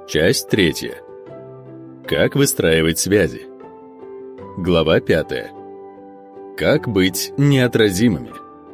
Часть 3. Как выстраивать связи. Глава 5. Как быть неотразимыми.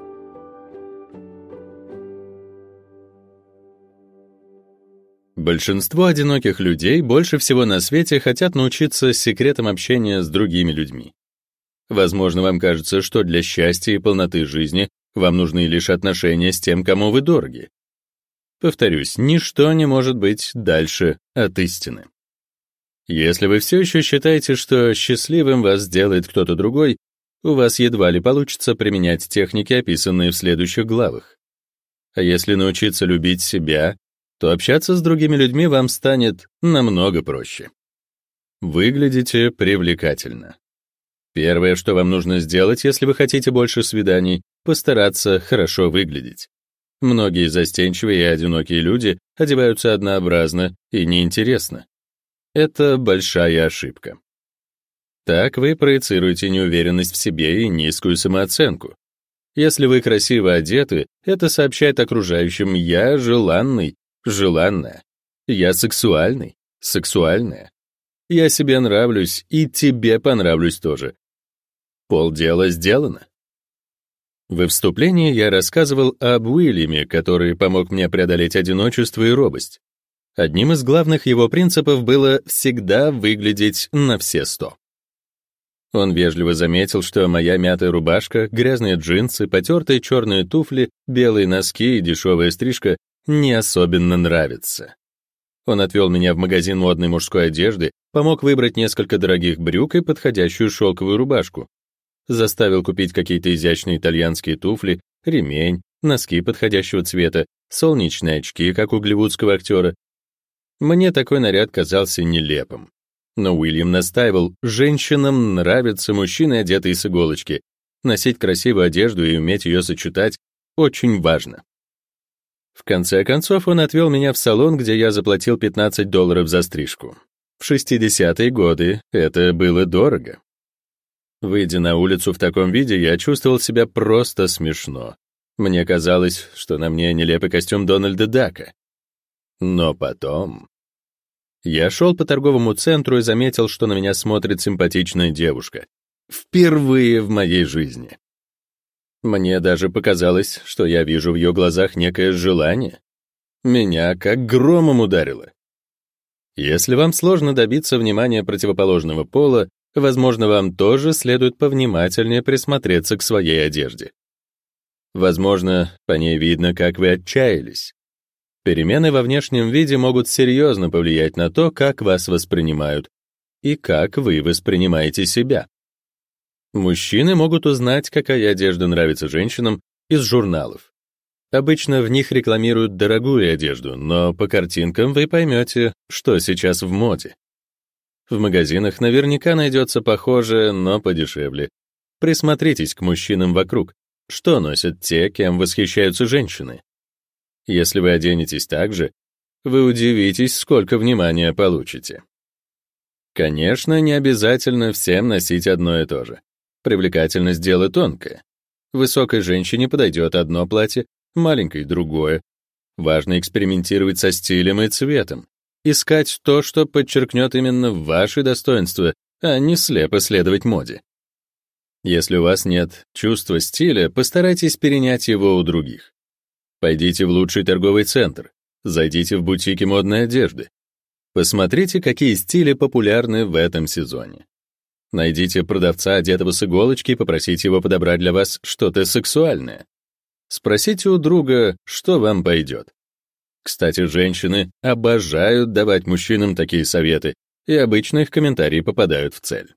Большинство одиноких людей больше всего на свете хотят научиться секретам общения с другими людьми. Возможно, вам кажется, что для счастья и полноты жизни вам нужны лишь отношения с тем, кому вы дороги. Повторюсь, ничто не может быть дальше от истины. Если вы все еще считаете, что счастливым вас сделает кто-то другой, у вас едва ли получится применять техники, описанные в следующих главах. А если научиться любить себя, то общаться с другими людьми вам станет намного проще. Выглядите привлекательно. Первое, что вам нужно сделать, если вы хотите больше свиданий, постараться хорошо выглядеть. Многие застенчивые и одинокие люди одеваются однообразно и неинтересно. Это большая ошибка. Так вы проецируете неуверенность в себе и низкую самооценку. Если вы красиво одеты, это сообщает окружающим: «Я желанный, желанная. Я сексуальный, сексуальная. Я себе нравлюсь, и тебе понравлюсь тоже». Полдела сделано. В вступлении я рассказывал об Уильяме, который помог мне преодолеть одиночество и робость. Одним из главных его принципов было всегда выглядеть на все 100. Он вежливо заметил, что моя мятая рубашка, грязные джинсы, потертые черные туфли, белые носки и дешевая стрижка не особенно нравятся. Он отвел меня в магазин модной мужской одежды, помог выбрать несколько дорогих брюк и подходящую шелковую рубашку. Заставил купить какие-то изящные итальянские туфли, ремень, носки подходящего цвета, солнечные очки, как у голливудского актера. Мне такой наряд казался нелепым. Но Уильям настаивал: женщинам нравятся мужчины, одетые с иголочки. Носить красивую одежду и уметь ее сочетать очень важно. В конце концов, он отвел меня в салон, где я заплатил $15 за стрижку. В 60-е годы это было дорого. Выйдя на улицу в таком виде, я чувствовал себя просто смешно. Мне казалось, что на мне нелепый костюм Дональда Дака. Но потом... Я шел по торговому центру и заметил, что на меня смотрит симпатичная девушка. Впервые в моей жизни. Мне даже показалось, что я вижу в ее глазах некое желание. Меня как громом ударило. Если вам сложно добиться внимания противоположного пола, возможно, вам тоже следует повнимательнее присмотреться к своей одежде. Возможно, по ней видно, как вы отчаялись. Перемены во внешнем виде могут серьезно повлиять на то, как вас воспринимают и как вы воспринимаете себя. Мужчины могут узнать, какая одежда нравится женщинам, из журналов. Обычно в них рекламируют дорогую одежду, но по картинкам вы поймете, что сейчас в моде. В магазинах наверняка найдется похожее, но подешевле. Присмотритесь к мужчинам вокруг. Что носят те, кем восхищаются женщины? Если вы оденетесь так же, вы удивитесь, сколько внимания получите. Конечно, не обязательно всем носить одно и то же. Привлекательность — дело тонкое. Высокой женщине подойдет одно платье, маленькой — другое. Важно экспериментировать со стилем и цветом. Искать то, что подчеркнет именно ваши достоинства, а не слепо следовать моде. Если у вас нет чувства стиля, постарайтесь перенять его у других. Пойдите в лучший торговый центр, зайдите в бутики модной одежды. Посмотрите, какие стили популярны в этом сезоне. Найдите продавца, одетого с иголочки, и попросите его подобрать для вас что-то сексуальное. Спросите у друга, что вам пойдет. Кстати, женщины обожают давать мужчинам такие советы, и обычно их комментарии попадают в цель.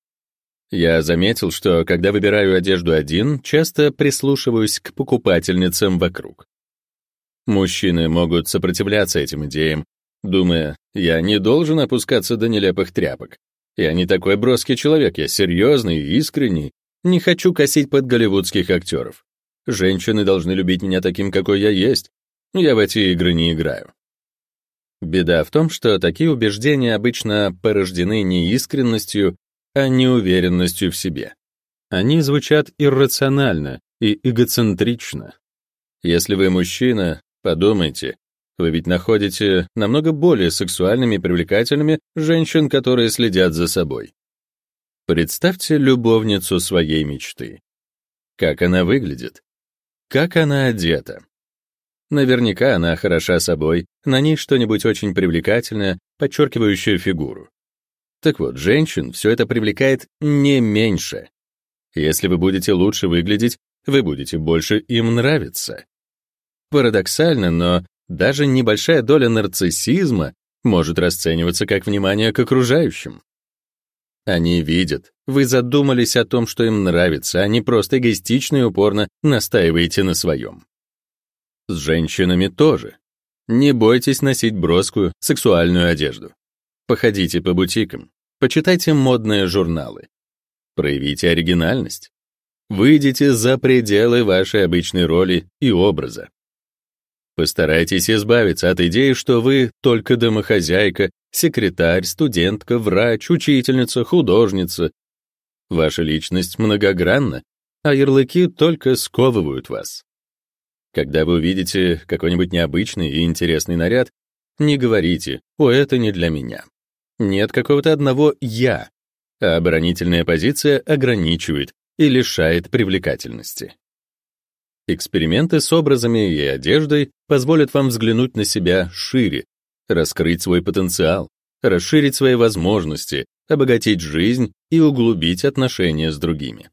Я заметил, что, когда выбираю одежду один, часто прислушиваюсь к покупательницам вокруг. Мужчины могут сопротивляться этим идеям, думая: я не должен опускаться до нелепых тряпок. Я не такой броский человек, я серьезный и искренний, не хочу косить под голливудских актеров. Женщины должны любить меня таким, какой я есть. Я в эти игры не играю. Беда в том, что такие убеждения обычно порождены не искренностью, а неуверенностью в себе. Они звучат иррационально и эгоцентрично. Если вы мужчина, подумайте, Вы ведь находите намного более сексуальными и привлекательными женщин, которые следят за собой. Представьте любовницу своей мечты. Как она выглядит? Как она одета? Наверняка она хороша собой, на ней что-нибудь очень привлекательное, подчеркивающее фигуру. Так вот, женщин все это привлекает не меньше. Если вы будете лучше выглядеть, вы будете больше им нравиться. Парадоксально, но даже небольшая доля нарциссизма может расцениваться как внимание к окружающим. Они видят, вы задумались о том, что им нравится, а не просто эгоистично и упорно настаиваете на своем. С женщинами тоже. Не бойтесь носить броскую, сексуальную одежду. Походите по бутикам, почитайте модные журналы. Проявите оригинальность. Выйдите за пределы вашей обычной роли и образа. Постарайтесь избавиться от идеи, что вы только домохозяйка, секретарь, студентка, врач, учительница, художница. Ваша личность многогранна, а ярлыки только сковывают вас. Когда вы увидите какой-нибудь необычный и интересный наряд, не говорите: «О, это не для меня». Нет какого-то одного «я», а оборонительная позиция ограничивает и лишает привлекательности. Эксперименты с образами и одеждой позволят вам взглянуть на себя шире, раскрыть свой потенциал, расширить свои возможности, обогатить жизнь и углубить отношения с другими.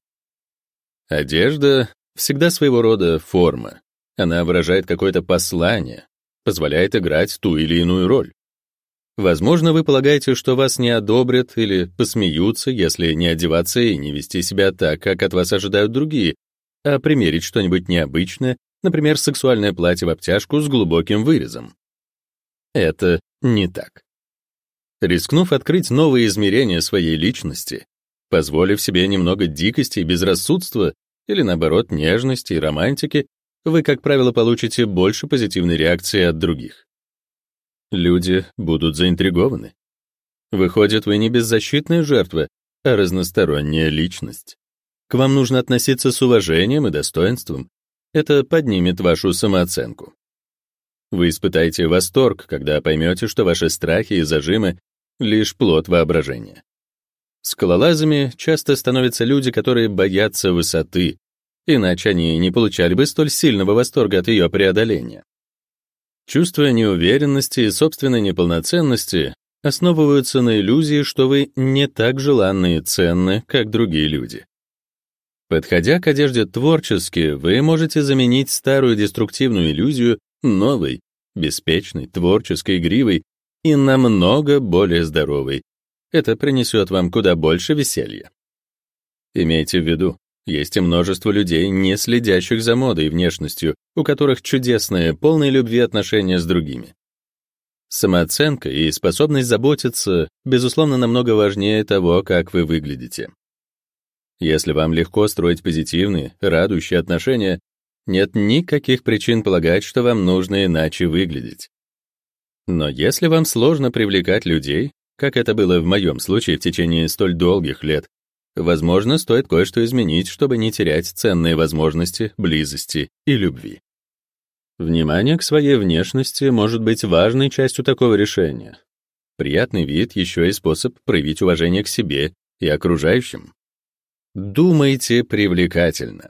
Одежда всегда своего рода форма. Она выражает какое-то послание, позволяет играть ту или иную роль. Возможно, вы полагаете, что вас не одобрят или посмеются, если не одеваться и не вести себя так, как от вас ожидают другие, а примерить что-нибудь необычное, например, сексуальное платье в обтяжку с глубоким вырезом. Это не так. Рискнув открыть новые измерения своей личности, позволив себе немного дикости и безрассудства, или, наоборот, нежности и романтики, вы, как правило, получите больше позитивной реакции от других. Люди будут заинтригованы. Выходит, вы не беззащитная жертва, а разносторонняя личность. К вам нужно относиться с уважением и достоинством. Это поднимет вашу самооценку. Вы испытаете восторг, когда поймете, что ваши страхи и зажимы — лишь плод воображения. Скалолазами часто становятся люди, которые боятся высоты, иначе они не получали бы столь сильного восторга от ее преодоления. Чувства неуверенности и собственной неполноценности основываются на иллюзии, что вы не так желанны и ценны, как другие люди. Подходя к одежде творчески, вы можете заменить старую деструктивную иллюзию новой, беспечной, творческой, игривой и намного более здоровой. Это принесет вам куда больше веселья. Имейте в виду, есть и множество людей, не следящих за модой и внешностью, у которых чудесные, полные любви отношения с другими. Самооценка и способность заботиться, безусловно, намного важнее того, как вы выглядите. Если вам легко строить позитивные, радующие отношения, нет никаких причин полагать, что вам нужно иначе выглядеть. Но если вам сложно привлекать людей, как это было в моем случае в течение столь долгих лет, возможно, стоит кое-что изменить, чтобы не терять ценные возможности, близости и любви. Внимание к своей внешности может быть важной частью такого решения. Приятный вид еще и способ проявить уважение к себе и окружающим. Думайте привлекательно.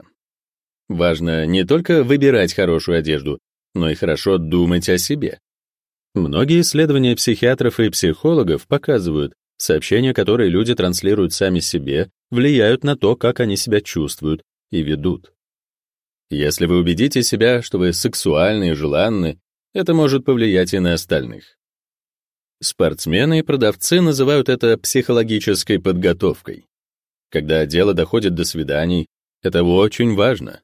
Важно не только выбирать хорошую одежду, но и хорошо думать о себе. Многие исследования психиатров и психологов показывают, сообщения, которые люди транслируют сами себе, влияют на то, как они себя чувствуют и ведут. Если вы убедите себя, что вы сексуальны и желанны, это может повлиять и на остальных. Спортсмены и продавцы называют это психологической подготовкой. Когда дело доходит до свиданий, это очень важно.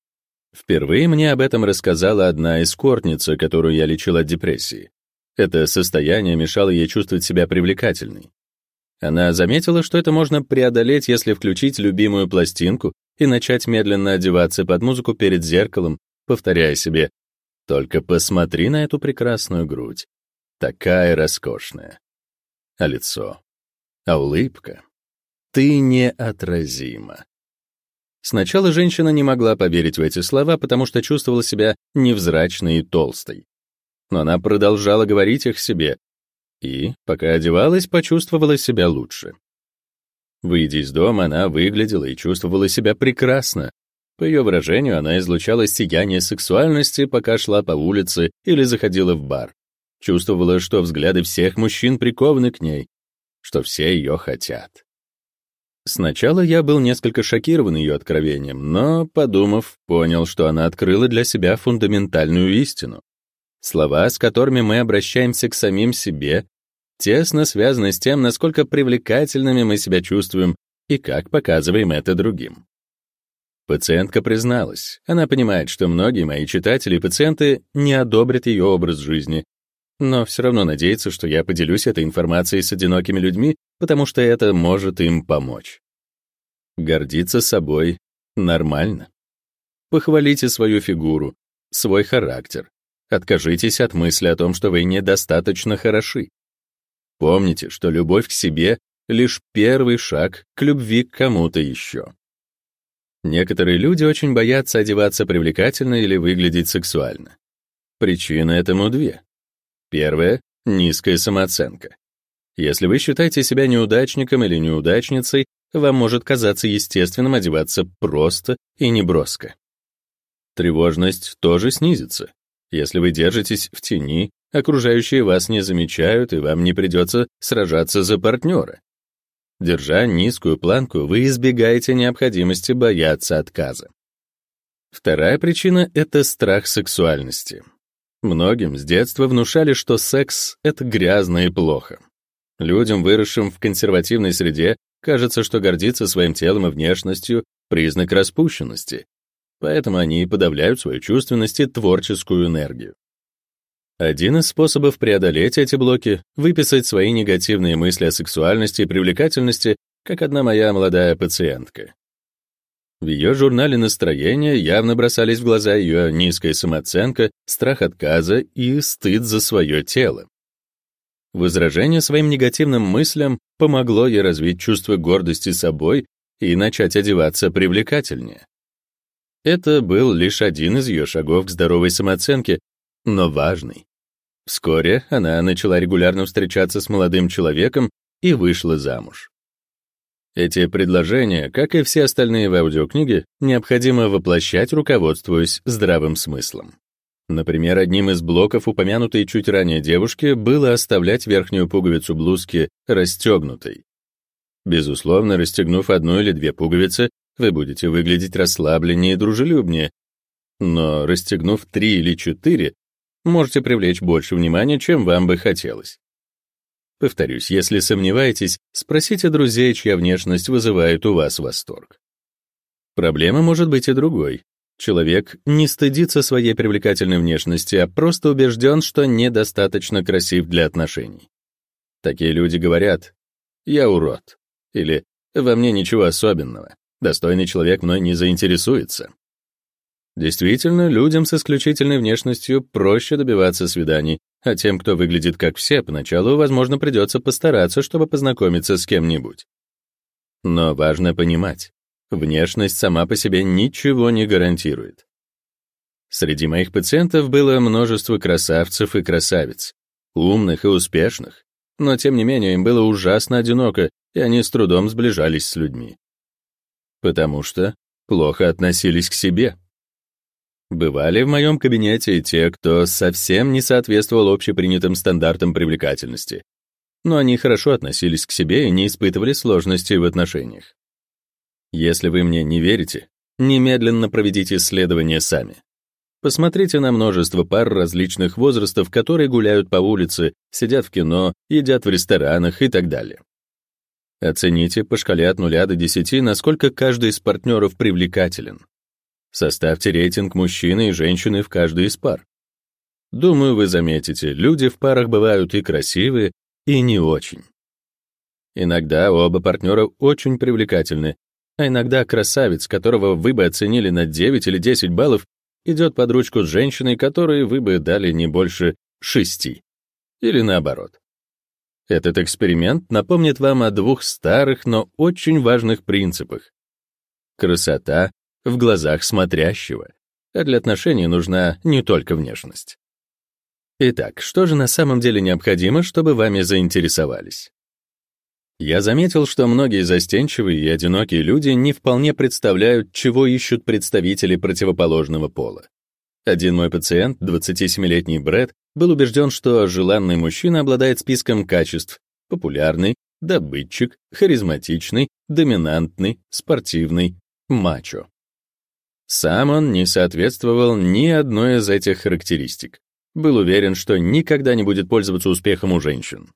Впервые мне об этом рассказала одна эскортница, которую я лечил от депрессии. Это состояние мешало ей чувствовать себя привлекательной. Она заметила, что это можно преодолеть, если включить любимую пластинку и начать медленно одеваться под музыку перед зеркалом, повторяя себе: «Только посмотри на эту прекрасную грудь. Такая роскошная. А лицо? А улыбка? Ты неотразима». Сначала женщина не могла поверить в эти слова, потому что чувствовала себя невзрачной и толстой. но она продолжала говорить их себе и, пока одевалась, почувствовала себя лучше. Выйдя из дома, она выглядела и чувствовала себя прекрасно. По ее выражению, она излучала сияние сексуальности, пока шла по улице или заходила в бар. Чувствовала, что взгляды всех мужчин прикованы к ней, что все ее хотят. Сначала я был несколько шокирован ее откровением, но, подумав, понял, что она открыла для себя фундаментальную истину. Слова, с которыми мы обращаемся к самим себе, тесно связаны с тем, насколько привлекательными мы себя чувствуем и как показываем это другим. Пациентка призналась, она понимает, что многие мои читатели и пациенты не одобрят ее образ жизни, но все равно надеется, что я поделюсь этой информацией с одинокими людьми, потому что это может им помочь. Гордиться собой нормально. Похвалите свою фигуру, свой характер. Откажитесь от мысли о том, что вы недостаточно хороши. Помните, что любовь к себе — лишь первый шаг к любви к кому-то еще. Некоторые люди очень боятся одеваться привлекательно или выглядеть сексуально. Причины этому две. Первая — низкая самооценка. Если вы считаете себя неудачником или неудачницей, вам может казаться естественным одеваться просто и неброско. Тревожность тоже снизится. Если вы держитесь в тени, окружающие вас не замечают, и вам не придется сражаться за партнера. Держа низкую планку, вы избегаете необходимости бояться отказа. Вторая причина — это страх сексуальности. Многим с детства внушали, что секс — это грязно и плохо. Людям, выросшим в консервативной среде, кажется, что гордиться своим телом и внешностью — признак распущенности, поэтому они подавляют свою чувственность и творческую энергию. Один из способов преодолеть эти блоки — выписать свои негативные мысли о сексуальности и привлекательности, как одна моя молодая пациентка. В ее журнале настроения явно бросались в глаза ее низкая самооценка, страх отказа и стыд за свое тело. Возражение своим негативным мыслям помогло ей развить чувство гордости собой и начать одеваться привлекательнее. Это был лишь один из ее шагов к здоровой самооценке, но важный. Вскоре она начала регулярно встречаться с молодым человеком и вышла замуж. Эти предложения, как и все остальные в аудиокниге, необходимо воплощать, руководствуясь здравым смыслом. Например, одним из блоков упомянутой чуть ранее девушки было оставлять верхнюю пуговицу блузки расстегнутой. Безусловно, расстегнув одну или две пуговицы, вы будете выглядеть расслабленнее и дружелюбнее, но расстегнув 3 или 4, можете привлечь больше внимания, чем вам бы хотелось. Повторюсь, если сомневаетесь, спросите друзей, чья внешность вызывает у вас восторг. Проблема может быть и другой. Человек не стыдится своей привлекательной внешности, а просто убежден, что недостаточно красив для отношений. Такие люди говорят: «Я урод» или «Во мне ничего особенного, достойный человек мной не заинтересуется». Действительно, людям с исключительной внешностью проще добиваться свиданий, а тем, кто выглядит как все, поначалу, возможно, придется постараться, чтобы познакомиться с кем-нибудь. Но важно понимать, внешность сама по себе ничего не гарантирует. Среди моих пациентов было множество красавцев и красавиц, умных и успешных, но тем не менее им было ужасно одиноко, и они с трудом сближались с людьми. Потому что плохо относились к себе. Бывали в моем кабинете и те, кто совсем не соответствовал общепринятым стандартам привлекательности, но они хорошо относились к себе и не испытывали сложностей в отношениях. Если вы мне не верите, немедленно проведите исследование сами. Посмотрите на множество пар различных возрастов, которые гуляют по улице, сидят в кино, едят в ресторанах и так далее. Оцените по шкале от 0 до 10, насколько каждый из партнеров привлекателен. Составьте рейтинг мужчины и женщины в каждой из пар. Думаю, вы заметите, люди в парах бывают и красивые, и не очень. Иногда оба партнера очень привлекательны, а иногда красавец, которого вы бы оценили на 9 или 10 баллов, идет под ручку с женщиной, которой вы бы дали не больше 6. Или наоборот. Этот эксперимент напомнит вам о 2 старых, но очень важных принципах. Красота в глазах смотрящего, а для отношений нужна не только внешность. Итак, что же на самом деле необходимо, чтобы вами заинтересовались? Я заметил, что многие застенчивые и одинокие люди не вполне представляют, чего ищут представители противоположного пола. Один мой пациент, 27-летний Брэд, был убежден, что желанный мужчина обладает списком качеств: популярный, добытчик, харизматичный, доминантный, спортивный, мачо. Сам он не соответствовал ни одной из этих характеристик. Был уверен, что никогда не будет пользоваться успехом у женщин.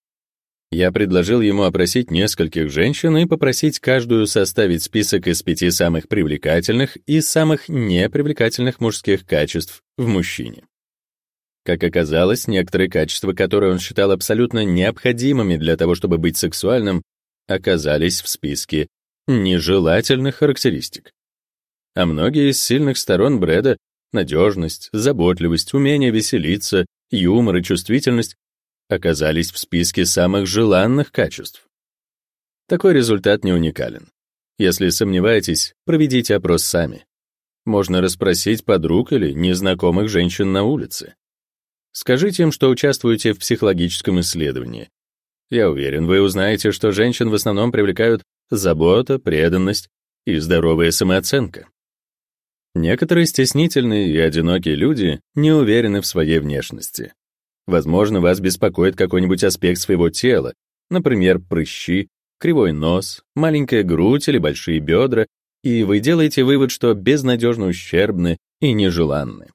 Я предложил ему опросить нескольких женщин и попросить каждую составить список из 5 самых привлекательных и самых непривлекательных мужских качеств в мужчине. Как оказалось, некоторые качества, которые он считал абсолютно необходимыми для того, чтобы быть сексуальным, оказались в списке нежелательных характеристик. А многие из сильных сторон Брэда — надежность, заботливость, умение веселиться, юмор и чувствительность — оказались в списке самых желанных качеств. Такой результат не уникален. Если сомневаетесь, проведите опрос сами. Можно расспросить подруг или незнакомых женщин на улице. Скажите им, что участвуете в психологическом исследовании. Я уверен, вы узнаете, что женщин в основном привлекают забота, преданность и здоровая самооценка. Некоторые стеснительные и одинокие люди не уверены в своей внешности. Возможно, вас беспокоит какой-нибудь аспект своего тела, например, прыщи, кривой нос, маленькая грудь или большие бедра, и вы делаете вывод, что безнадежно ущербны и нежеланны.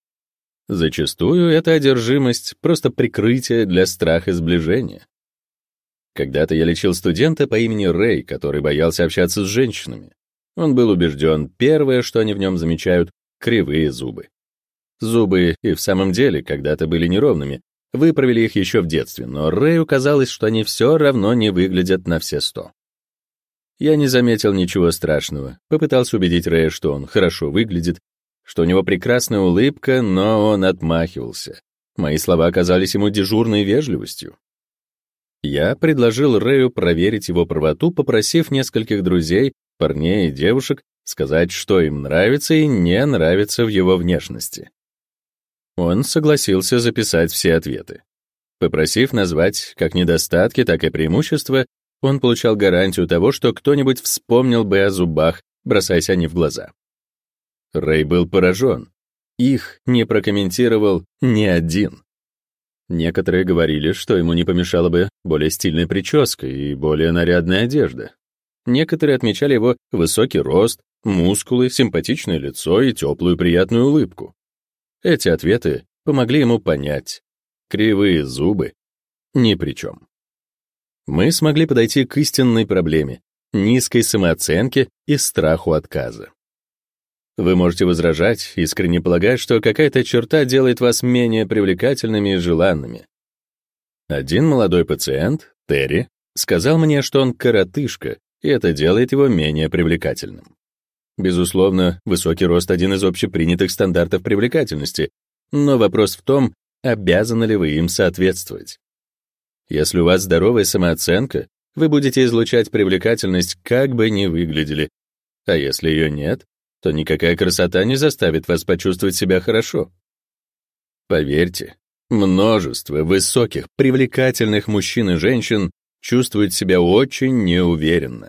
Зачастую эта одержимость — просто прикрытие для страха сближения. Когда-то я лечил студента по имени Рэй, который боялся общаться с женщинами. Он был убежден, первое, что они в нем замечают — кривые зубы. Зубы и в самом деле когда-то были неровными, выправили их еще в детстве, но Рэю казалось, что они все равно не выглядят на все 100. Я не заметил ничего страшного, попытался убедить Рэя, что он хорошо выглядит, что у него прекрасная улыбка, но он отмахивался. Мои слова оказались ему дежурной вежливостью. Я предложил Рэю проверить его правоту, попросив нескольких друзей, парней и девушек, сказать, что им нравится и не нравится в его внешности. Он согласился записать все ответы. Попросив назвать как недостатки, так и преимущества, он получал гарантию того, что кто-нибудь вспомнил бы о зубах, бросаясь они в глаза. Рэй был поражен. Их не прокомментировал ни один. Некоторые говорили, что ему не помешала бы более стильная прическа и более нарядная одежда. Некоторые отмечали его высокий рост, мускулы, симпатичное лицо и теплую приятную улыбку. Эти ответы помогли ему понять: кривые зубы ни при чем. Мы смогли подойти к истинной проблеме — низкой самооценке и страху отказа. Вы можете возражать, искренне полагая, что какая-то черта делает вас менее привлекательными и желанными. Один молодой пациент, Терри, сказал мне, что он коротышка, и это делает его менее привлекательным. Безусловно, высокий рост — один из общепринятых стандартов привлекательности, но вопрос в том, обязаны ли вы им соответствовать. Если у вас здоровая самооценка, вы будете излучать привлекательность, как бы ни выглядели, а если ее нет, то никакая красота не заставит вас почувствовать себя хорошо. Поверьте, множество высоких, привлекательных мужчин и женщин чувствуют себя очень неуверенно.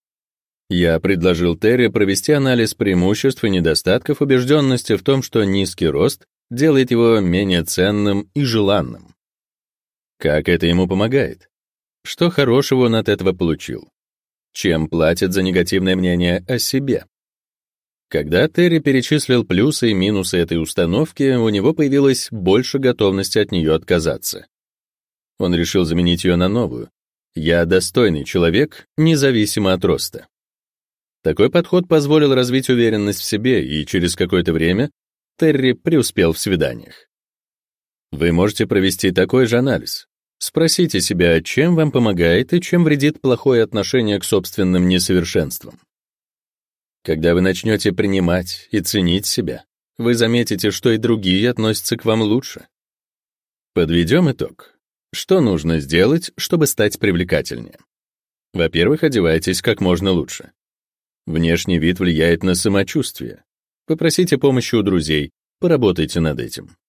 Я предложил Терри провести анализ преимуществ и недостатков убежденности в том, что низкий рост делает его менее ценным и желанным. Как это ему помогает? Что хорошего он от этого получил? Чем платит за негативное мнение о себе? Когда Терри перечислил плюсы и минусы этой установки, у него появилось больше готовности от нее отказаться. Он решил заменить ее на новую. «Я достойный человек, независимо от роста». Такой подход позволил развить уверенность в себе, и через какое-то время Терри преуспел в свиданиях. Вы можете провести такой же анализ. Спросите себя, чем вам помогает и чем вредит плохое отношение к собственным несовершенствам. Когда вы начнете принимать и ценить себя, вы заметите, что и другие относятся к вам лучше. Подведем итог. Что нужно сделать, чтобы стать привлекательнее? Во-первых, одевайтесь как можно лучше. Внешний вид влияет на самочувствие. Попросите помощи у друзей, поработайте над этим.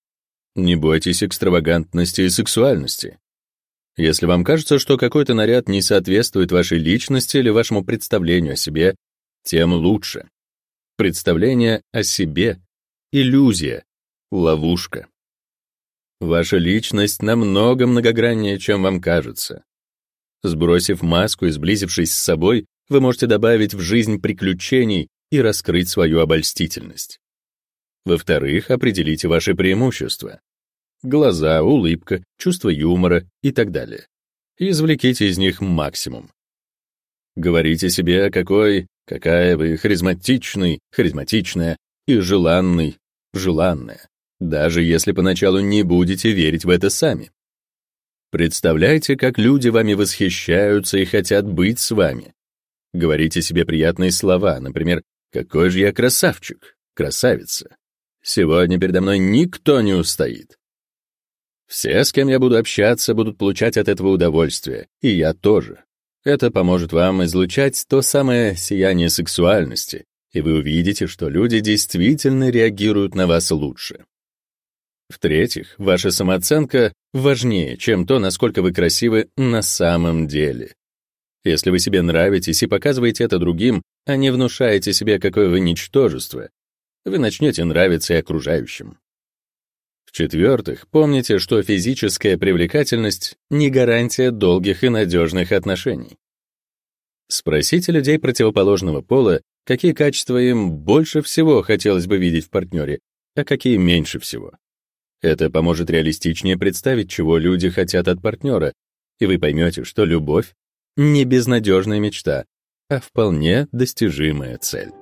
Не бойтесь экстравагантности и сексуальности. Если вам кажется, что какой-то наряд не соответствует вашей личности или вашему представлению о себе, тем лучше. Представление о себе — иллюзия, ловушка. Ваша личность намного многограннее, чем вам кажется. Сбросив маску и сблизившись с собой, вы можете добавить в жизнь приключений и раскрыть свою обольстительность. Во-вторых, определите ваши преимущества. Глаза, улыбка, чувство юмора и так далее. И извлеките из них максимум. Говорите себе, какая вы харизматичный, харизматичная и желанный, желанная, даже если поначалу не будете верить в это сами. Представляйте, как люди вами восхищаются и хотят быть с вами. Говорите себе приятные слова, например, «Какой же я красавчик, красавица! Сегодня передо мной никто не устоит». Все, с кем я буду общаться, будут получать от этого удовольствие, и я тоже. Это поможет вам излучать то самое сияние сексуальности, и вы увидите, что люди действительно реагируют на вас лучше. В-третьих, ваша самооценка важнее, чем то, насколько вы красивы на самом деле. Если вы себе нравитесь и показываете это другим, а не внушаете себе, какое вы ничтожество, вы начнете нравиться и окружающим. В-четвертых, помните, что физическая привлекательность не гарантия долгих и надежных отношений. Спросите людей противоположного пола, какие качества им больше всего хотелось бы видеть в партнере, а какие меньше всего. Это поможет реалистичнее представить, чего люди хотят от партнера, и вы поймете, что любовь — не безнадежная мечта, а вполне достижимая цель.